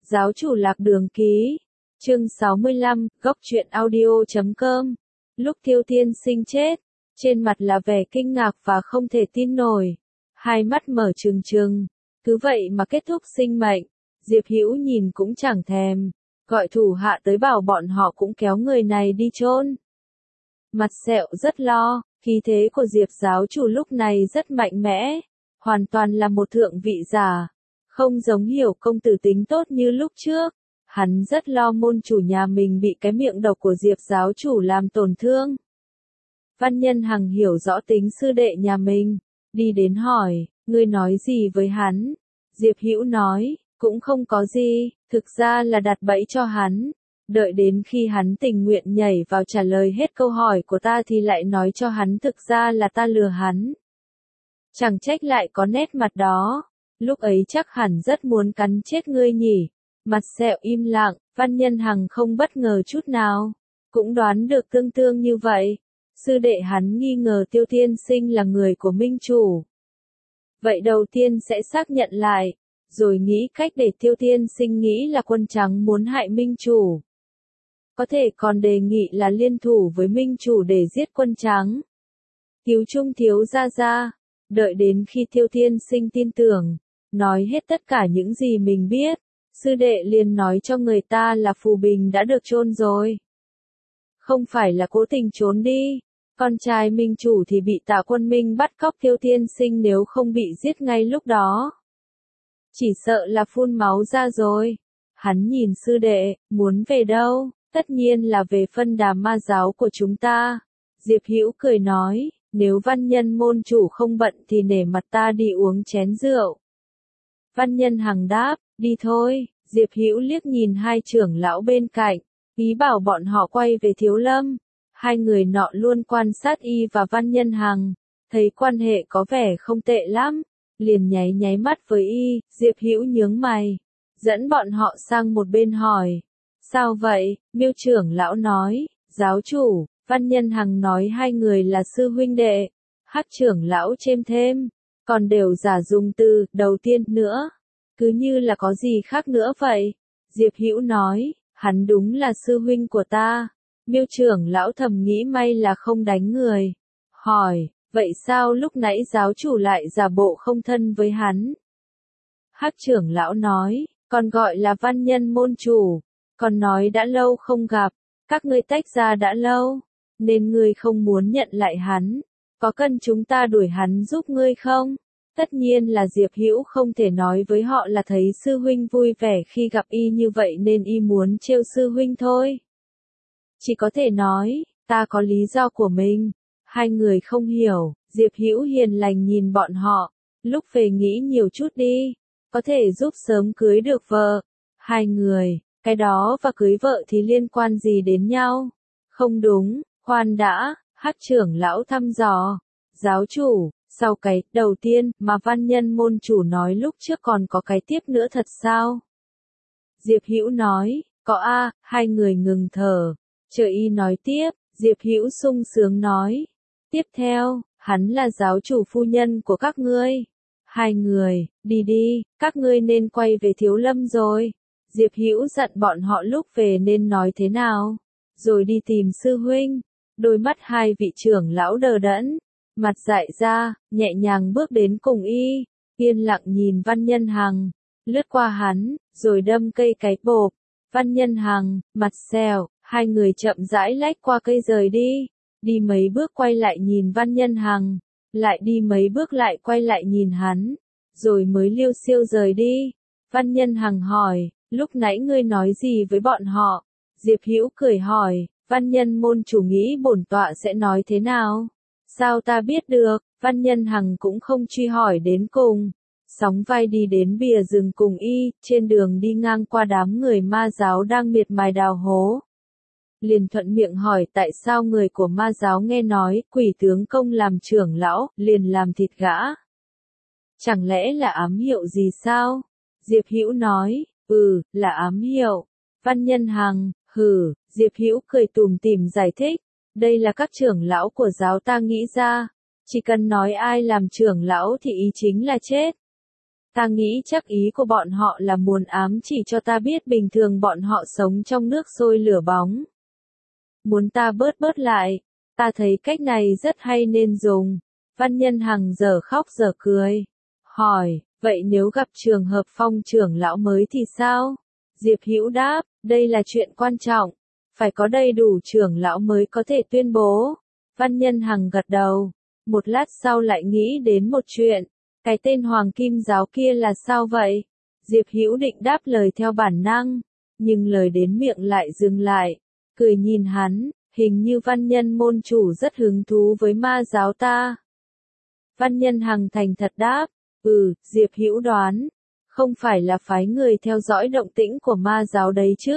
Giáo chủ lạc đường ký. Chương 65, góc truyện audio.com. Lúc Tiêu Tiên Sinh chết, trên mặt là vẻ kinh ngạc và không thể tin nổi. Hai mắt mở trừng trừng, cứ vậy mà kết thúc sinh mệnh. Diệp Hữu nhìn cũng chẳng thèm, gọi thủ hạ tới bảo bọn họ cũng kéo người này đi chôn. Mặt sẹo rất lo, khí thế của Diệp giáo chủ lúc này rất mạnh mẽ, hoàn toàn là một thượng vị giả, không giống Hiểu công tử tính tốt như lúc trước. Hắn rất lo môn chủ nhà mình bị cái miệng độc của Diệp giáo chủ làm tổn thương. Văn Nhân Hằng hiểu rõ tính sư đệ nhà mình, đi đến hỏi, ngươi nói gì với hắn? Diệp Hữu nói, cũng không có gì, thực ra là đặt bẫy cho hắn. Đợi đến khi hắn tình nguyện nhảy vào trả lời hết câu hỏi của ta thì lại nói cho hắn thực ra là ta lừa hắn. Chẳng trách lại có nét mặt đó, lúc ấy chắc hẳn rất muốn cắn chết ngươi nhỉ. Mặt sẹo im lặng, Văn Nhân Hằng không bất ngờ chút nào, cũng đoán được tương tương như vậy. Sư đệ hắn nghi ngờ Tiêu Tiên Sinh là người của Minh Chủ. Vậy đầu tiên sẽ xác nhận lại, rồi nghĩ cách để Tiêu Tiên Sinh nghĩ là Quân Trắng muốn hại Minh Chủ. Có thể còn đề nghị là liên thủ với Minh Chủ để giết Quân Trắng. Cứu Trung thiếu gia, đợi đến khi Tiêu Tiên Sinh tin tưởng, nói hết tất cả những gì mình biết. Sư đệ liền nói cho người ta là Phù Bình đã được chôn rồi. Không phải là cố tình trốn đi. Con trai Minh Chủ thì bị Tạ Quân Minh bắt cóc Tiêu Tiên Sinh, nếu không bị giết ngay lúc đó, chỉ sợ là phun máu ra rồi. Hắn nhìn sư đệ, muốn về đâu? Tất nhiên là về phân đà ma giáo của chúng ta. Diệp Hữu cười nói, nếu Văn Nhân môn chủ không bận thì nể mặt ta đi uống chén rượu. Văn Nhân Hằng đáp, đi thôi. Diệp Hữu liếc nhìn hai trưởng lão bên cạnh, ý bảo bọn họ quay về Thiếu Lâm. Hai người nọ luôn quan sát y và Văn Nhân Hằng, thấy quan hệ có vẻ không tệ lắm, liền nháy mắt với y. Diệp Hữu nhướng mày, dẫn bọn họ sang một bên hỏi, sao vậy? Miêu trưởng lão nói, giáo chủ, Văn Nhân Hằng nói hai người là sư huynh đệ. Hắc trưởng lão chêm thêm, còn đều giả dùng từ đầu tiên nữa, cứ như là có gì khác nữa vậy. Diệp Hữu nói, hắn đúng là sư huynh của ta. Miêu trưởng lão thầm nghĩ may là không đánh người. Hỏi, vậy sao lúc nãy giáo chủ lại giả bộ không thân với hắn? Hắc trưởng lão nói, còn gọi là Văn Nhân môn chủ, còn nói đã lâu không gặp, các ngươi tách ra đã lâu, nên ngươi không muốn nhận lại hắn. Có cần chúng ta đuổi hắn giúp ngươi không? Tất nhiên là Diệp Hữu không thể nói với họ là thấy sư huynh vui vẻ khi gặp y như vậy nên y muốn trêu sư huynh thôi. Chỉ có thể nói, ta có lý do của mình. Hai người không hiểu, Diệp Hữu hiền lành nhìn bọn họ, lúc về nghĩ nhiều chút đi, có thể giúp sớm cưới được vợ. Hai người, cái đó và cưới vợ thì liên quan gì đến nhau? Không đúng, khoan đã, Hắc trưởng lão thăm dò. Giáo chủ, sau cái đầu tiên mà Văn Nhân môn chủ nói lúc trước còn có cái tiếp nữa thật sao? Diệp Hữu nói, có a. Hai người ngừng thở, chờ y nói tiếp. Diệp Hữu sung sướng nói, tiếp theo, hắn là giáo chủ phu nhân của các ngươi. Hai người, đi đi, các ngươi nên quay về Thiếu Lâm rồi. Diệp Hữu dặn bọn họ lúc về nên nói thế nào, rồi đi tìm sư huynh. Đôi mắt hai vị trưởng lão đờ đẫn, mặt dại ra, nhẹ nhàng bước đến cùng y, yên lặng nhìn Văn Nhân Hằng, lướt qua hắn, rồi đâm cây cái bộp. Văn Nhân Hằng, mặt sẹo, hai người chậm rãi lách qua cây rời đi, đi mấy bước quay lại nhìn Văn Nhân Hằng, lại đi mấy bước lại quay lại nhìn hắn, rồi mới liêu xiêu rời đi. Văn Nhân Hằng hỏi, lúc nãy ngươi nói gì với bọn họ? Diệp Hữu cười hỏi, Văn Nhân môn chủ nghĩ bổn tọa sẽ nói thế nào? Sao ta biết được? Văn Nhân Hằng cũng không truy hỏi đến cùng, sóng vai đi đến bìa rừng cùng y. Trên đường đi ngang qua đám người ma giáo đang miệt mài đào hố, liền thuận miệng hỏi tại sao người của ma giáo nghe nói Quỷ tướng công làm trưởng lão, liền làm thịt gã. Chẳng lẽ là ám hiệu gì sao? Diệp Hữu nói, là ám hiệu. Văn Nhân Hằng, hừ. Diệp Hữu cười tủm tỉm giải thích, đây là các trưởng lão của giáo ta nghĩ ra, chỉ cần nói ai làm trưởng lão thì ý chính là chết. Ta nghĩ chắc ý của bọn họ là muốn ám chỉ cho ta biết bình thường bọn họ sống trong nước sôi lửa bóng. Muốn ta bớt bớt lại, ta thấy cách này rất hay nên dùng. Văn Nhân Hằng giờ khóc giờ cười. Hỏi, vậy nếu gặp trường hợp Phong trưởng lão mới thì sao? Diệp Hữu đáp, đây là chuyện quan trọng. Phải có đầy đủ trưởng lão mới có thể tuyên bố. Văn Nhân Hằng gật đầu. Một lát sau lại nghĩ đến một chuyện. Cái tên Hoàng Kim Giáo kia là sao vậy? Diệp Hữu định đáp lời theo bản năng. Nhưng lời đến miệng lại dừng lại. Cười nhìn hắn, hình như Văn Nhân môn chủ rất hứng thú với ma giáo ta. Văn Nhân Hằng thành thật đáp. Diệp Hữu đoán. Không phải là phái người theo dõi động tĩnh của ma giáo đấy chứ?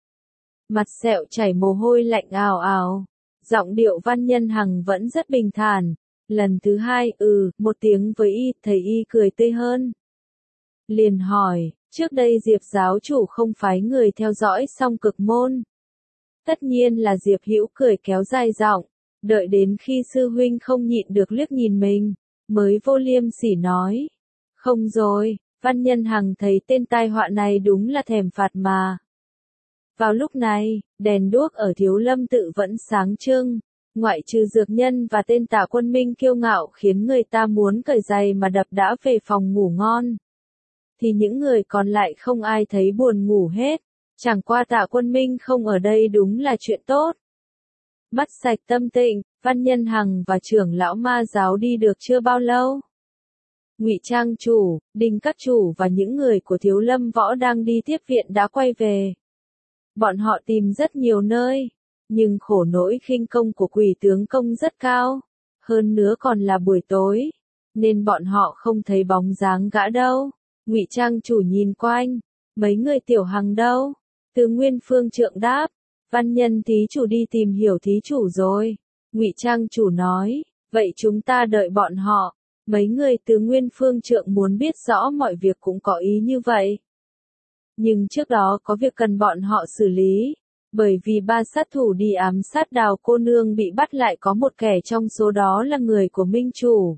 Mặt sẹo chảy mồ hôi lạnh ào ào. Giọng điệu Văn Nhân Hằng vẫn rất bình thản. Lần thứ hai, một tiếng với y, thầy y cười tươi hơn. Liền hỏi, trước đây Diệp giáo chủ không phái người theo dõi Song Cực môn. Tất nhiên là Diệp Hữu cười kéo dài giọng, đợi đến khi sư huynh không nhịn được liếc nhìn mình, mới vô liêm sỉ nói. Không rồi, Văn Nhân Hằng thấy tên tai họa này đúng là thèm phạt mà. Vào lúc này, đèn đuốc ở Thiếu Lâm tự vẫn sáng trưng. Ngoại trừ dược nhân và tên Tạ Quân Minh kiêu ngạo khiến người ta muốn cởi giày mà đập đã về phòng ngủ ngon. Thì những người còn lại không ai thấy buồn ngủ hết. Chẳng qua Tạ Quân Minh không ở đây đúng là chuyện tốt. Mắt sạch tâm tịnh, Văn Nhân Hằng và trưởng lão ma giáo đi được chưa bao lâu. Ngụy Trang chủ, Đinh Các chủ và những người của Thiếu Lâm Võ đang đi tiếp viện đã quay về. Bọn họ tìm rất nhiều nơi. Nhưng khổ nỗi khinh công của Quỷ tướng công rất cao, hơn nữa còn là buổi tối, nên bọn họ không thấy bóng dáng gã đâu. Ngụy Trang chủ nhìn quanh, mấy người Tiểu Hằng đâu? Từ Nguyên Phương trượng đáp, Văn Nhân thí chủ đi tìm hiểu thí chủ rồi. Ngụy Trang chủ nói, vậy chúng ta đợi bọn họ. Mấy người Từ Nguyên Phương trượng muốn biết rõ mọi việc cũng có ý như vậy. Nhưng trước đó có việc cần bọn họ xử lý. Bởi vì 3 sát thủ đi ám sát Đào cô nương bị bắt lại có một kẻ trong số đó là người của Minh chủ.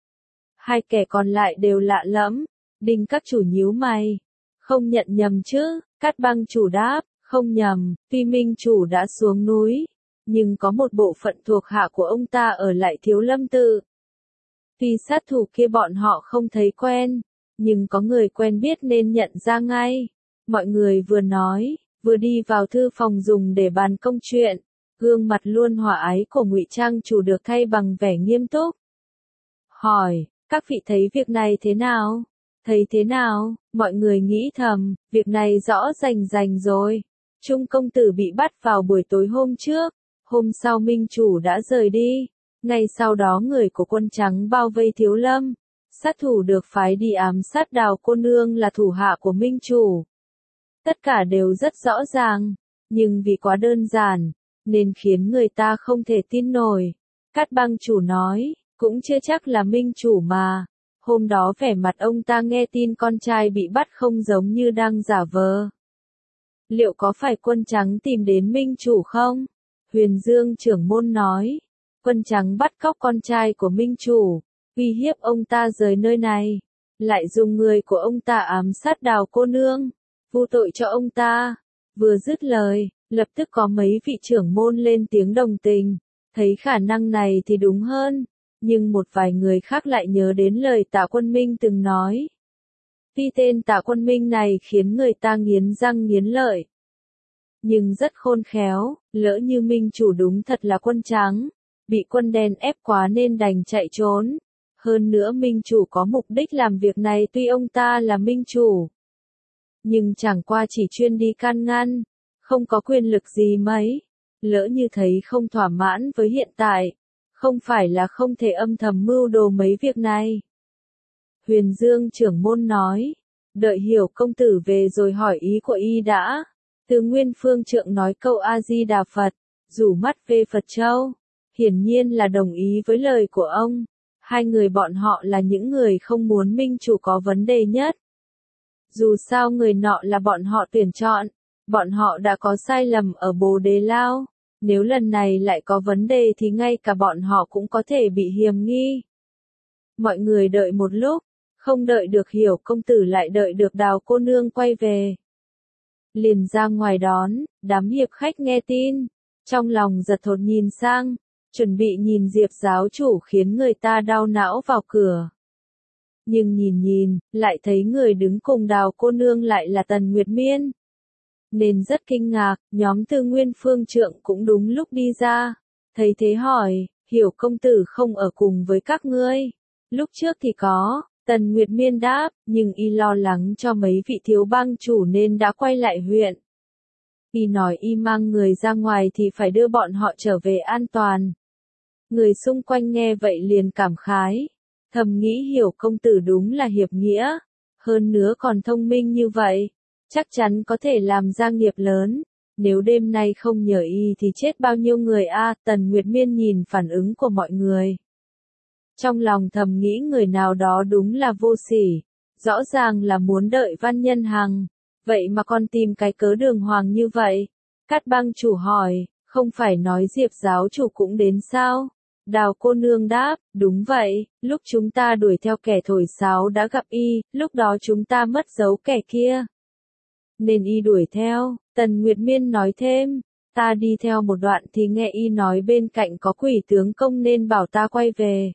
2 kẻ còn lại đều lạ lẫm. Đinh Các chủ nhíu mày. Không nhận nhầm chứ? Cát Băng chủ đáp, không nhầm, tuy Minh chủ đã xuống núi, nhưng có một bộ phận thuộc hạ của ông ta ở lại Thiếu Lâm tự. Tuy sát thủ kia bọn họ không thấy quen, nhưng có người quen biết nên nhận ra ngay. Mọi người vừa nói, vừa đi vào thư phòng dùng để bàn công chuyện. Gương mặt luôn hòa ái của Ngụy Trang chủ được thay bằng vẻ nghiêm túc. Hỏi, các vị thấy việc này thế nào? Thấy thế nào? Mọi người nghĩ thầm, việc này rõ rành rồi. Trung công tử bị bắt vào buổi tối hôm trước, hôm sau Minh chủ đã rời đi. Ngay sau đó người của quân trắng bao vây Thiếu Lâm. Sát thủ được phái đi ám sát Đào cô nương là thủ hạ của Minh chủ. Tất cả đều rất rõ ràng, nhưng vì quá đơn giản, nên khiến người ta không thể tin nổi. Cát Băng chủ nói, cũng chưa chắc là Minh chủ mà. Hôm đó vẻ mặt ông ta nghe tin con trai bị bắt không giống như đang giả vờ. Liệu có phải quân trắng tìm đến Minh chủ không? Huyền Dương trưởng môn nói, quân trắng bắt cóc con trai của Minh chủ, uy hiếp ông ta rời nơi này, lại dùng người của ông ta ám sát Đào cô nương, vu tội cho ông ta. Vừa dứt lời, lập tức có mấy vị trưởng môn lên tiếng đồng tình, thấy khả năng này thì đúng hơn, nhưng một vài người khác lại nhớ đến lời Tạ Quân Minh từng nói. Tuy tên Tạ Quân Minh này khiến người ta nghiến răng nghiến lợi, nhưng rất khôn khéo, lỡ như Minh chủ đúng thật là quân trắng, bị quân đen ép quá nên đành chạy trốn. Hơn nữa Minh chủ có mục đích làm việc này tuy ông ta là Minh chủ, nhưng chẳng qua chỉ chuyên đi can ngăn, không có quyền lực gì mấy. Lỡ như thấy không thỏa mãn với hiện tại, không phải là không thể âm thầm mưu đồ mấy việc này. Huyền Dương trưởng môn nói, đợi Hiểu công tử về rồi hỏi ý của y đã. Từ Nguyên Phương trượng nói câu A-di-đà Phật, rủ mắt về Phật Châu, hiển nhiên là đồng ý với lời của ông. Hai người bọn họ là những người không muốn Minh chủ có vấn đề nhất. Dù sao người nọ là bọn họ tuyển chọn, bọn họ đã có sai lầm ở Bồ Đề Lao, nếu lần này lại có vấn đề thì ngay cả bọn họ cũng có thể bị hiềm nghi. Mọi người đợi một lúc, Không đợi được Hiểu công tử lại đợi được Đào cô nương quay về. Liền ra ngoài đón, đám hiệp khách nghe tin, trong lòng giật thột nhìn sang, chuẩn bị nhìn Diệp giáo chủ khiến người ta đau não vào cửa. Nhưng nhìn, lại thấy người đứng cùng Đào cô nương lại là Tần Nguyệt Miên. Nên rất kinh ngạc, nhóm Tư Nguyên Phương Trượng cũng đúng lúc đi ra. Thấy thế hỏi, Hiểu công tử không ở cùng với các ngươi. Lúc trước thì có, Tần Nguyệt Miên đáp, nhưng y lo lắng cho mấy vị thiếu bang chủ nên đã quay lại huyện. Y nói y mang người ra ngoài thì phải đưa bọn họ trở về an toàn. Người xung quanh nghe vậy liền cảm khái. Thầm nghĩ Hiểu công tử đúng là hiệp nghĩa. Hơn nữa còn thông minh như vậy. Chắc chắn có thể làm ra nghiệp lớn. Nếu đêm nay không nhờ y thì chết bao nhiêu người a. Tần Nguyệt Miên nhìn phản ứng của mọi người. Trong lòng thầm nghĩ người nào đó đúng là vô sỉ. Rõ ràng là muốn đợi Văn Nhân Hằng. Vậy mà còn tìm cái cớ đường hoàng như vậy. Cát bang chủ hỏi, không phải nói Diệp giáo chủ cũng đến sao? Đào cô nương đáp, đúng vậy, lúc chúng ta đuổi theo kẻ thổi sáo đã gặp y, lúc đó chúng ta mất dấu kẻ kia. Nên y đuổi theo, Tần Nguyệt Miên nói thêm, ta đi theo một đoạn thì nghe y nói bên cạnh có Quỷ tướng công nên bảo ta quay về.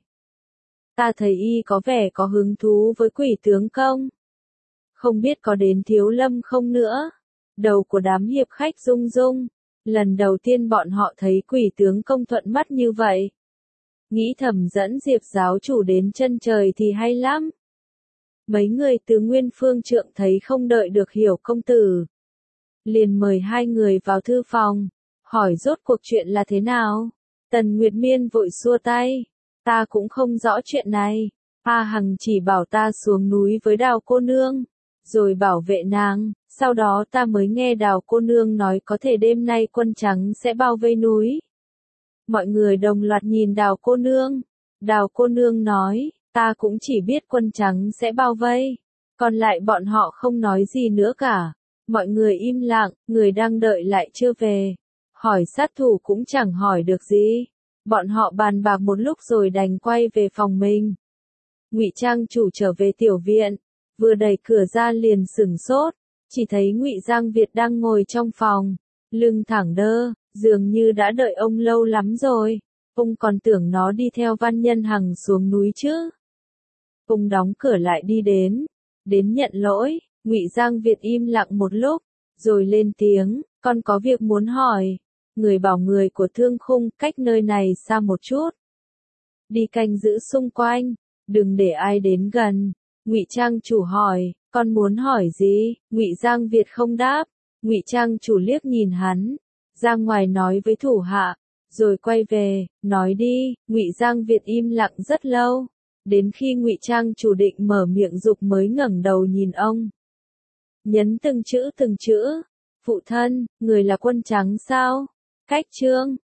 Ta thấy y có vẻ có hứng thú với Quỷ tướng công. Không biết có đến Thiếu Lâm không nữa. Đầu của đám hiệp khách rung rung. Lần đầu tiên bọn họ thấy Quỷ tướng công thuận mắt như vậy. Nghĩ thầm dẫn Diệp giáo chủ đến chân trời thì hay lắm. Mấy người từ Nguyên Phương Trượng thấy không đợi được Hiểu công tử. Liền mời hai người vào thư phòng. Hỏi rốt cuộc chuyện là thế nào? Tần Nguyệt Miên vội xua tay. Ta cũng không rõ chuyện này. A Hằng chỉ bảo ta xuống núi với Đào cô nương. Rồi bảo vệ nàng. Sau đó ta mới nghe Đào cô nương nói có thể đêm nay quân trắng sẽ bao vây núi. Mọi người đồng loạt nhìn Đào cô nương. Đào cô nương nói, ta cũng chỉ biết quân trắng sẽ bao vây. Còn lại bọn họ không nói gì nữa cả. Mọi người im lặng, người đang đợi lại chưa về. Hỏi sát thủ cũng chẳng hỏi được gì. Bọn họ bàn bạc một lúc rồi đành quay về phòng mình. Ngụy Trang chủ trở về tiểu viện, vừa đẩy cửa ra liền sửng sốt, chỉ thấy Ngụy Giang Việt đang ngồi trong phòng, lưng thẳng đơ, dường như đã đợi ông lâu lắm rồi. Ông còn tưởng nó đi theo Văn Nhân Hằng xuống núi chứ. Ông đóng cửa lại đi đến nhận lỗi. Ngụy Giang Việt im lặng một lúc, rồi lên tiếng, con có việc muốn hỏi. Người bảo người của Thương Khung cách nơi này xa một chút. Đi canh giữ xung quanh, đừng để ai đến gần. Ngụy Trang chủ hỏi, con muốn hỏi gì? Ngụy Giang Việt không đáp. Ngụy Trang chủ liếc nhìn hắn, ra ngoài nói với thủ hạ, rồi quay về, nói đi. Ngụy Giang Việt im lặng rất lâu, đến khi Ngụy Trang chủ định mở miệng dục mới ngẩng đầu nhìn ông. Nhấn từng chữ. Phụ thân, người là quân trắng sao? Cách Trương,